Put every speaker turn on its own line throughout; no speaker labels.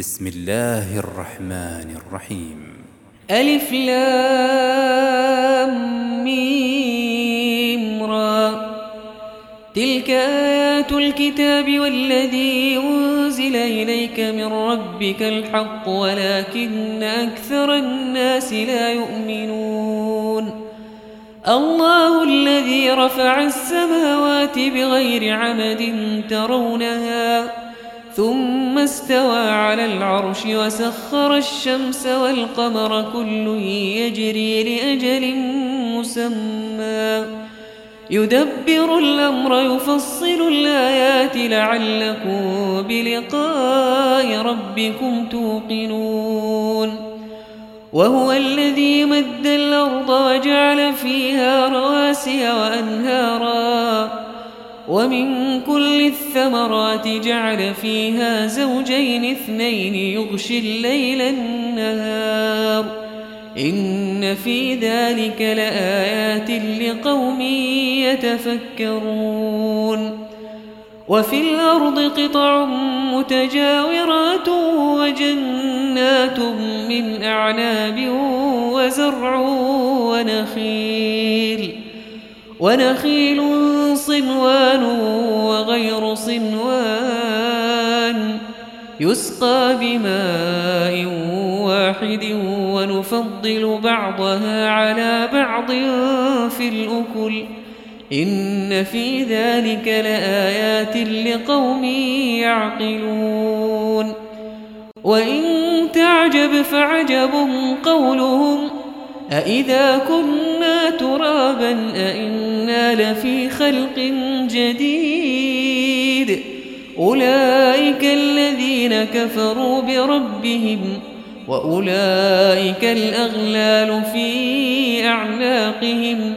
بسم الله الرحمن الرحيم.
ألف لام ميم را. تلك آيات الكتاب والذي أنزل إليك من ربك الحق ولكن أكثر الناس لا يؤمنون. الله الذي رفع السماوات بغير عمد ترونها ثم استوى على العرش وسخر الشمس والقمر كل يجري لأجل مسمى يدبر الأمر يفصل الآيات لعلكم بلقاء ربكم توقنون. وهو الذي مد الأرض وجعل فيها رواسي وأنهارا ومن كل الثمرات جعل فيها زوجين اثنين يغشي الليل النهار إن في ذلك لآيات لقوم يتفكرون. وفي الأرض قطع متجاورات وجنات من أعناب وزرع ونخيل صنوان وغير صنوان يسقى بماء واحد ونفضل بعضها على بعض في الأكل إن في ذلك لآيات لقوم يعقلون. وإن تعجب فعجب قولهم أإذا كنا ترابا أإنا لفي خلق جديد أولئك الذين كفروا بربهم وأولئك الأغلال في أعناقهم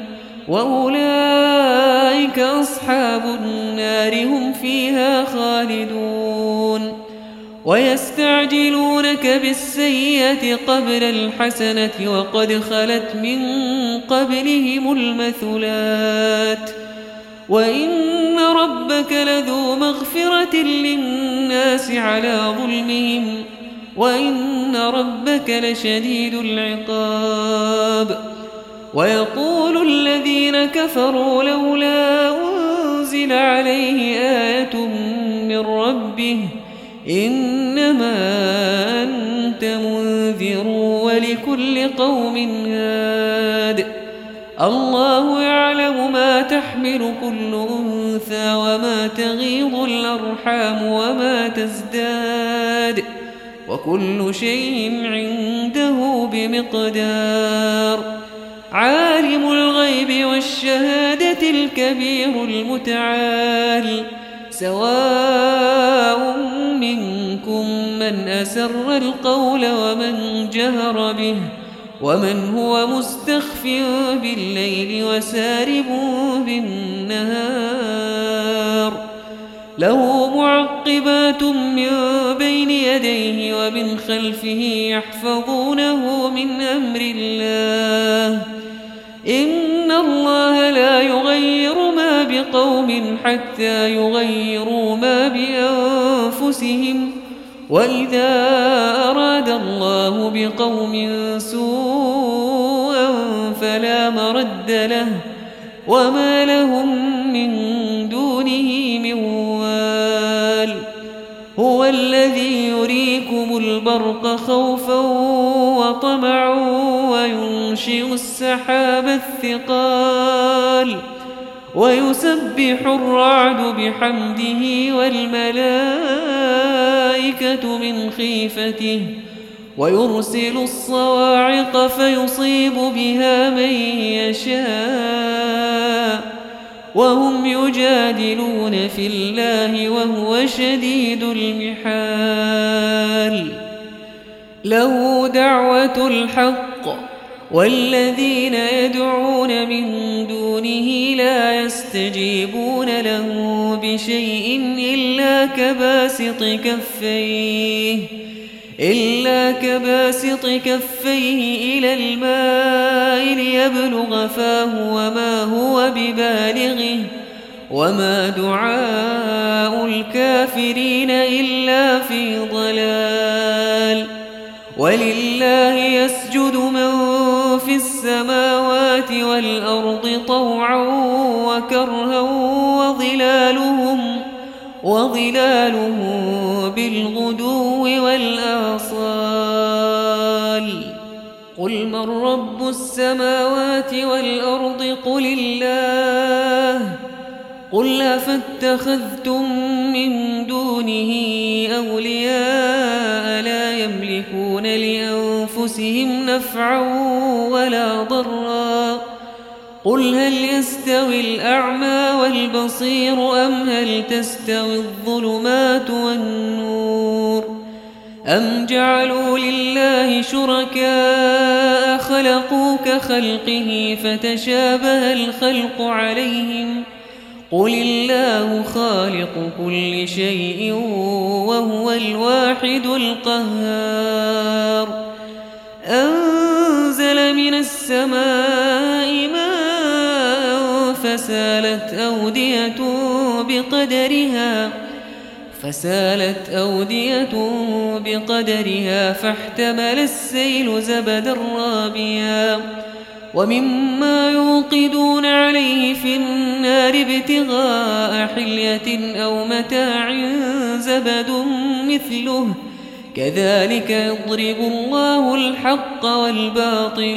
وأولئك أصحاب النار هم فيها خالدون. ويستعجلونك بالسيئة قبل الحسنة وقد خلت من قبلهم المثلات وإن ربك لذو مغفرة للناس على ظلمهم وإن ربك لشديد العقاب. ويقول الذين كفروا لولا أنزل عليه آية من ربه إنما أنت منذر ولكل قوم هاد. الله يعلم ما تحمل كل أنثى وما تغيض الأرحام وما تزداد وكل شيء عنده بمقدار. عالم الغيب والشهادة الكبير المتعال سواء منكم من أسر القول ومن جهر به ومن هو مستخف بالليل وسارب بالنهار. له معقبات من بين يديه ومن خلفه يحفظونه من أمر الله إن الله لا يغير ما بقوم حتى يغيروا ما بأنفسهم وإذا أراد الله بقوم سوءا فلا مرد له وما لهم من دونه من وال. هو الذي يريكم البرق خوفا وطمعا وينشئ السحاب الثقال ويسبح الرعد بحمده والملائكة من خيفته ويرسل الصواعق فيصيب بها من يشاء وهم يجادلون في الله وهو شديد المحال. له دعوة الحق والذين يدعون من دونه لا يستجيبون له بشيء إلا كباسط كفيه إلى الماء ليبلغ فاه وما هو ببالغه وما دعاء الكافرين إلا في ضلال. ولله يسجد من في السماوات والأرض طوعا وكرها وظلالهم بالغدو والآصال. قل من رب السماوات والأرض قل الله. قل أفاتخذتم من دونه أولياء لا يملكون لأنفسهم نفعا ولا ضرا. قل هل يستوي الأعمى والبصير أم هل تستوي الظلمات والنور أم جعلوا لله شركاء خلقوا كخلقه فتشابه الخلق عليهم قل الله خالق كل شيء وهو الواحد القهار. أنزل من السماء ماء فسالت أودية بقدرها فاحتمل السيل زبدا رابيا ومما يوقدون عليه في النار ابتغاء حلية أو متاع زبد مثله كذلك يضرب الله الحق والباطل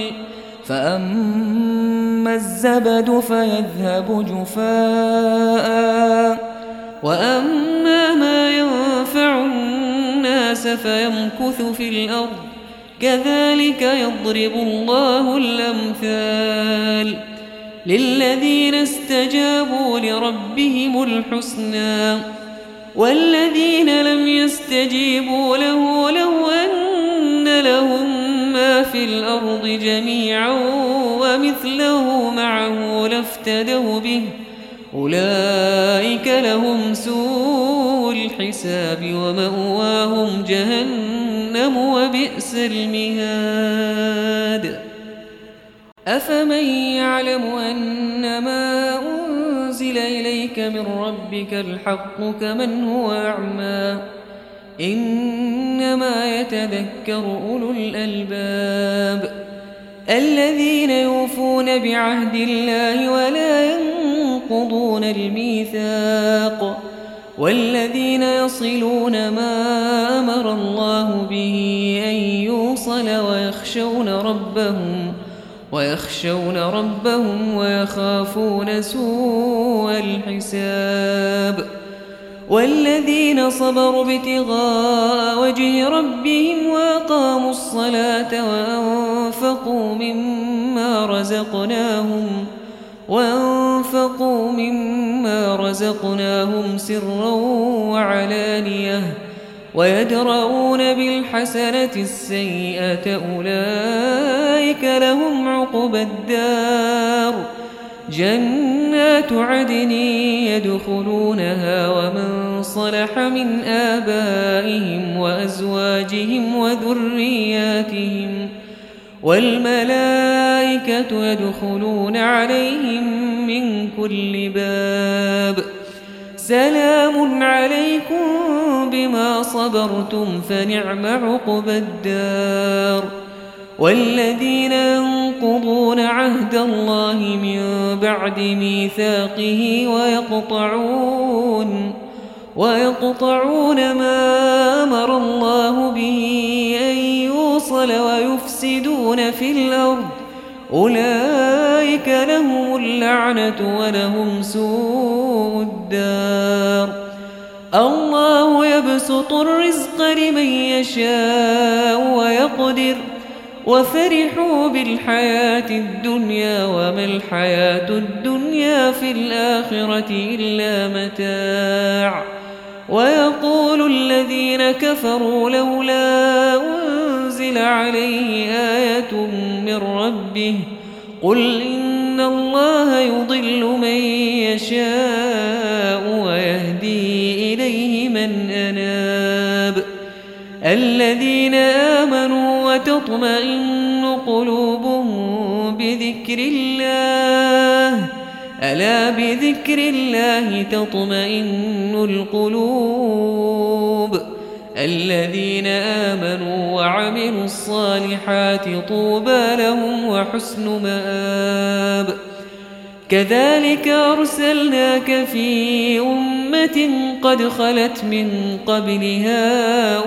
فأما الزبد فيذهب جفاء وأما ما ينفع الناس فيمكث في الأرض كذلك يضرب الله الأمثال. للذين استجابوا لربهم الحسنى والذين لم يستجيبوا له لو أن لهم ما في الأرض جميعا ومثله معه لافتدوا به أولئك لهم سوء الحساب ومأواهم جهنم وبئس المهاد. أفمن يعلم أنما أنزل إليك من ربك الحق كمن هو أعمى إنما يتذكر أولو الألباب الذين يوفون بعهد الله ولا ينقضون الميثاق والذين يصلون ما أمر الله به أن يوصل ويخشون ربهم ويخافون سوء الحساب والذين صبروا ابتغاء وجه ربهم وأقاموا الصلاة وأنفقوا مما رزقناهم سرا وعلانية ويدرؤون بالحسنة السيئة أولئك لهم عقبى الدار جنات عدن يدخلونها ومن صلح من آبائهم وأزواجهم وذرياتهم والملائكة يدخلون عليهم من كل باب سلام عليكم بما صبرتم فنعم عقبى الدار. والذين ينقضون عهد الله من بعد ميثاقه ويقطعون ما أمر الله به أن يوصل ويفسدون في الأرض أولئك لهم اللعنة ولهم سوء الدار. الله يبسط الرزق لمن يشاء ويقدر وفرحوا بالحياة الدنيا وما الحياة الدنيا في الآخرة إلا متاع. ويقول الذين كفروا لولا أنزل عليه آية من ربه قل إن الله يضل من يشاء ويهدي إليه من أناب. الذين آمنوا وتطمئن قلوبهم بذكر الله ألا بذكر الله تطمئن القلوب. الذين آمنوا وعملوا الصالحات طوبى لهم وحسن مآب. كذلك أرسلناك في أمة قد خلت من قبلها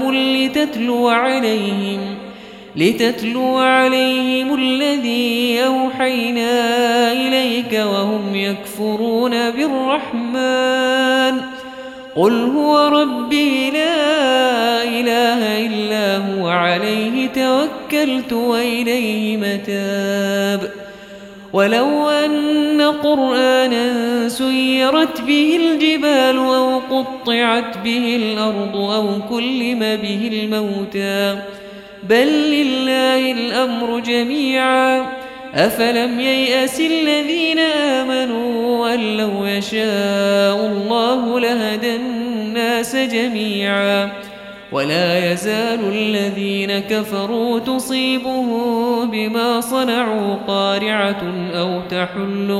لتتلو عليهم الذي أوحينا إليك وهم يكفرون بالرحمن. قل هو ربي لا إله إلا هو عليه توكلت وإليه متاب. ولو أن قرآنا سيرت به الجبال أو قطعت به الأرض أو كلم به الموتى بل لله الأمر جميعا أفلم ييأس الذين آمنوا أن لو يشاء الله لهدى الناس جميعا ولا يزال الذين كفروا تصيبهم بما صنعوا قارعة أو تحل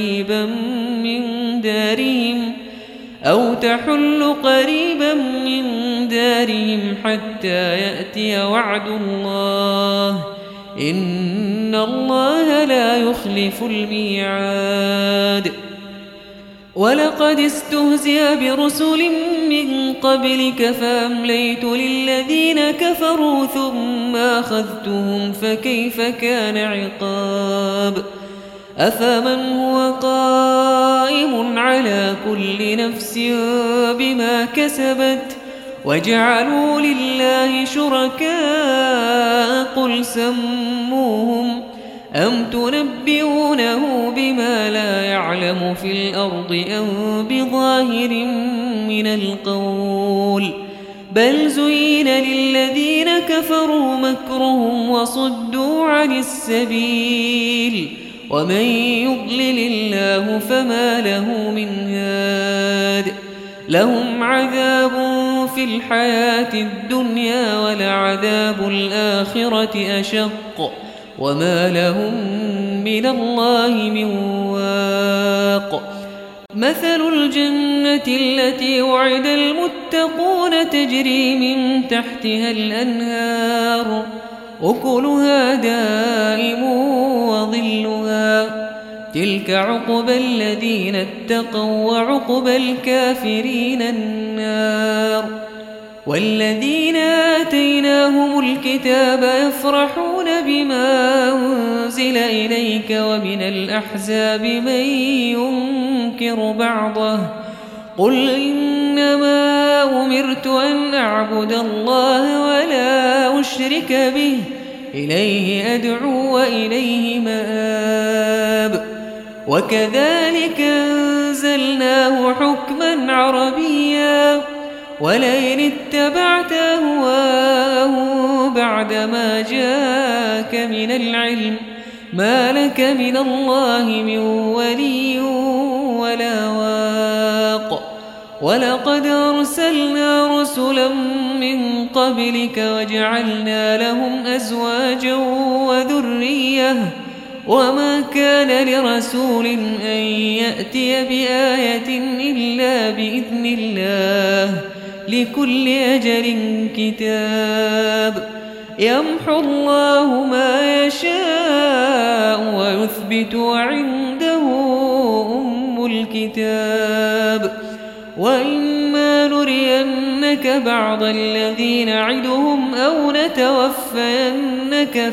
قريبا من دارهم حتى يأتي وعد الله إن الله لا يخلف الميعاد. ولقد استهزئ برسل من قبلك فأمليت للذين كفروا ثم أخذتهم فكيف كان عقاب. أفمن هو قائم على كل نفس بما كسبت وجعلوا لله شركاء قل سموهم أم تنبئونه بما لا يعلم في الأرض أم بظاهر من القول بل زين للذين كفروا مكرهم وصدوا عن السبيل ومن يضلل الله فما له من هاد. لهم عذاب في الحياة الدنيا ولعذاب الآخرة أشق وما لهم من الله من واق. مثل الجنة التي وعد المتقون تجري من تحتها الأنهار أكلها دائم وظلها تلك عقبى الذين اتقوا وعقبى الكافرين النار. والذين آتيناهم الكتاب يفرحون بما أنزل إليك ومن الأحزاب من ينكر بعضه قل إنما أمرت أن أعبد الله ولا أشرك به إليه أدعو وإليه مآب. وكذلك أنزلناه حكما عربيا ولئن اتبعت أهواءهم بعدما جاءك من العلم ما لك من الله من ولي ولا واق. ولقد أرسلنا رسلا من قبلك وجعلنا لهم أزواجا وذرية وما كان لرسول أن يأتي بآية إلا بإذن الله لكل أجل كتاب. يمحو الله ما يشاء ويثبت وعنده أم الكتاب. وإما نرينك بعض الذين نعدهم أو نتوفينك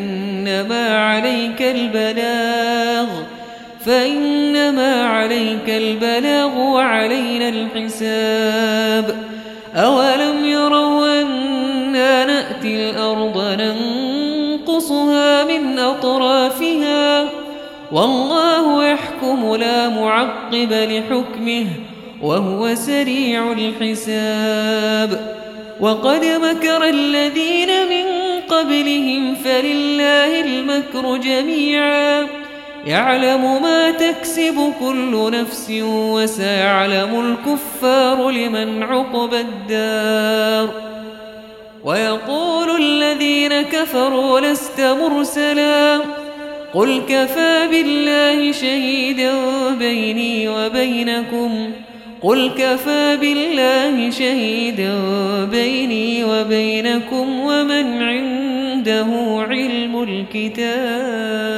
فإنما عليك البلاغ وعلينا الحساب. أولم يروا أنا نأتي الأرض ننقصها من أطرافها والله يحكم لا معقب لحكمه وهو سريع الحساب. وقد مكر الذين من قبلهم فلله المكر جميعا يعلم ما تكسب كل نفس وسيعلم الكفار لمن عقبى الدار. ويقول الذين كفروا لست مرسلا قل كفى بالله شهيدا بيني وبينكم قل كفى بالله شهيدا بيني وبينكم ومن عنده علم الكتاب.